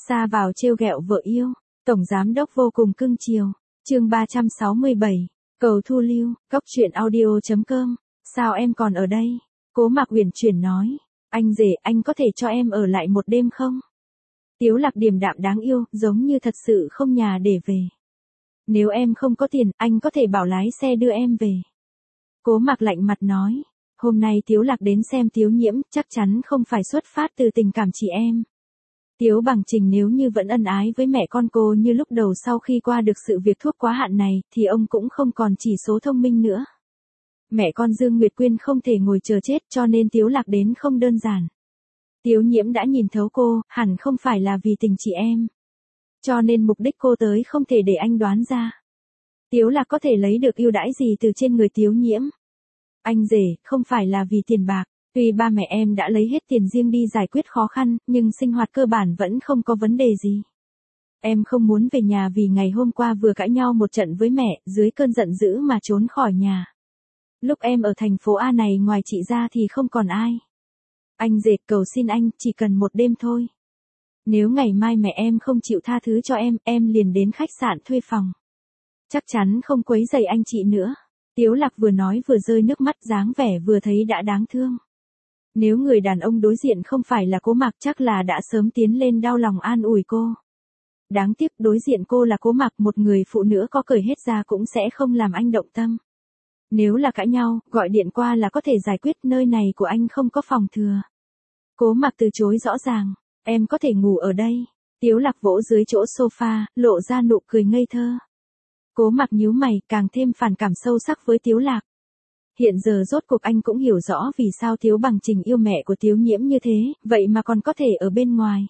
Sa vào trêu ghẹo vợ yêu, tổng giám đốc vô cùng cưng chiều. Chương 367, cầu thu lưu, cốc truyện audio.com. Sao em còn ở đây? Cố Mạc Uyển chuyển nói. Anh rể, anh có thể cho em ở lại một đêm không? Tiếu Lạc điềm đạm đáng yêu, giống như thật sự không nhà để về. Nếu em không có tiền, anh có thể bảo lái xe đưa em về. Cố Mạc lạnh mặt nói. Hôm nay Tiếu Lạc đến xem Tiếu Nhiễm, chắc chắn không phải xuất phát từ tình cảm chị em. Tiếu Bằng Trình nếu như vẫn ân ái với mẹ con cô như lúc đầu sau khi qua được sự việc thuốc quá hạn này, thì ông cũng không còn chỉ số thông minh nữa. Mẹ con Dương Nguyệt Quyên không thể ngồi chờ chết, cho nên Tiếu Lạc đến không đơn giản. Tiếu Nhiễm đã nhìn thấu cô, hẳn không phải là vì tình chị em. Cho nên mục đích cô tới không thể để anh đoán ra. Tiếu Lạc có thể lấy được ưu đãi gì từ trên người Tiếu Nhiễm? Anh rể, không phải là vì tiền bạc. Tuy ba mẹ em đã lấy hết tiền riêng đi giải quyết khó khăn, nhưng sinh hoạt cơ bản vẫn không có vấn đề gì. Em không muốn về nhà vì ngày hôm qua vừa cãi nhau một trận với mẹ, dưới cơn giận dữ mà trốn khỏi nhà. Lúc em ở thành phố A này ngoài chị ra thì không còn ai. Anh rể, cầu xin anh, chỉ cần một đêm thôi. Nếu ngày mai mẹ em không chịu tha thứ cho em liền đến khách sạn thuê phòng. Chắc chắn không quấy rầy anh chị nữa. Tiếu Lạc vừa nói vừa rơi nước mắt, dáng vẻ vừa thấy đã đáng thương. Nếu người đàn ông đối diện không phải là Cố Mạc chắc là đã sớm tiến lên đau lòng an ủi cô. Đáng tiếc đối diện cô là Cố Mạc, một người phụ nữ có cởi hết ra cũng sẽ không làm anh động tâm. Nếu là cãi nhau, gọi điện qua là có thể giải quyết, nơi này của anh không có phòng thừa. Cố Mạc từ chối rõ ràng, em có thể ngủ ở đây. Tiếu Lạc vỗ dưới chỗ sofa, lộ ra nụ cười ngây thơ. Cố Mạc nhíu mày, càng thêm phản cảm sâu sắc với Tiếu Lạc. Hiện giờ rốt cuộc anh cũng hiểu rõ vì sao Tiếu Bằng Trình yêu mẹ của Tiếu Nhiễm như thế, vậy mà còn có thể ở bên ngoài.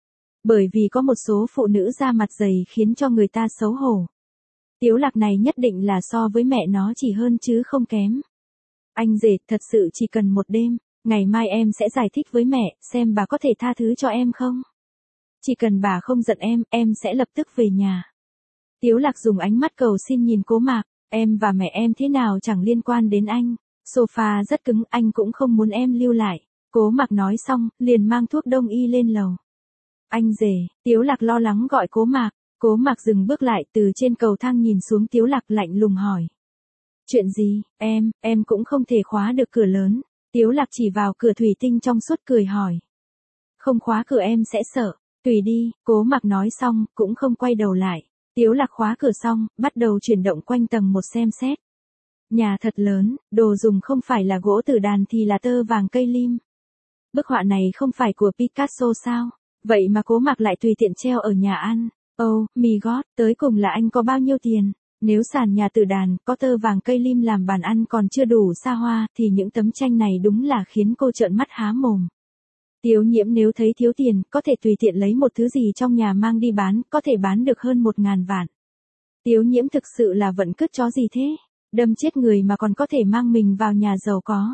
Bởi vì có một số phụ nữ da mặt dày khiến cho người ta xấu hổ. Tiếu Lạc này nhất định là so với mẹ nó chỉ hơn chứ không kém. Anh rể, thật sự chỉ cần một đêm, ngày mai em sẽ giải thích với mẹ, xem bà có thể tha thứ cho em không. Chỉ cần bà không giận em sẽ lập tức về nhà. Tiếu Lạc dùng ánh mắt cầu xin nhìn Cố Mạc, em và mẹ em thế nào chẳng liên quan đến anh. Sofa rất cứng, anh cũng không muốn em lưu lại. Cố Mạc nói xong, liền mang thuốc đông y lên lầu. Anh rể, Tiếu Lạc lo lắng gọi Cố Mạc. Cố Mạc dừng bước lại, từ trên cầu thang nhìn xuống Tiếu Lạc lạnh lùng hỏi. Chuyện gì, em cũng không thể khóa được cửa lớn. Tiếu Lạc chỉ vào cửa thủy tinh trong suốt cười hỏi. Không khóa cửa em sẽ sợ, tùy đi, Cố Mạc nói xong, cũng không quay đầu lại. Tiếu Lạc khóa cửa xong, bắt đầu chuyển động quanh tầng một xem xét. Nhà thật lớn, đồ dùng không phải là gỗ tử đàn thì là tơ vàng cây lim. Bức họa này không phải của Picasso sao? Vậy mà Cố Mạc lại tùy tiện treo ở nhà ăn. Oh, my god, tới cùng là anh có bao nhiêu tiền? Nếu sàn nhà tử đàn, có tơ vàng cây lim làm bàn ăn còn chưa đủ xa hoa, thì những tấm tranh này đúng là khiến cô trợn mắt há mồm. Tiếu Nhiễm nếu thấy thiếu tiền, có thể tùy tiện lấy một thứ gì trong nhà mang đi bán, có thể bán được hơn 1.000 vạn. Tiếu Nhiễm thực sự là vận cứt chó gì thế? Đâm chết người mà còn có thể mang mình vào nhà giàu có.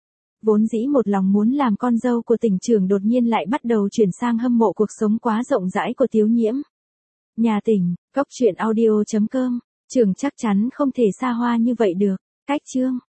Vốn dĩ một lòng muốn làm con dâu của tỉnh trưởng đột nhiên lại bắt đầu chuyển sang hâm mộ cuộc sống quá rộng rãi của Tiếu Nhiễm. Nhà tỉnh, cốc truyện audio.com, trưởng chắc chắn không thể xa hoa như vậy được. Cách chương.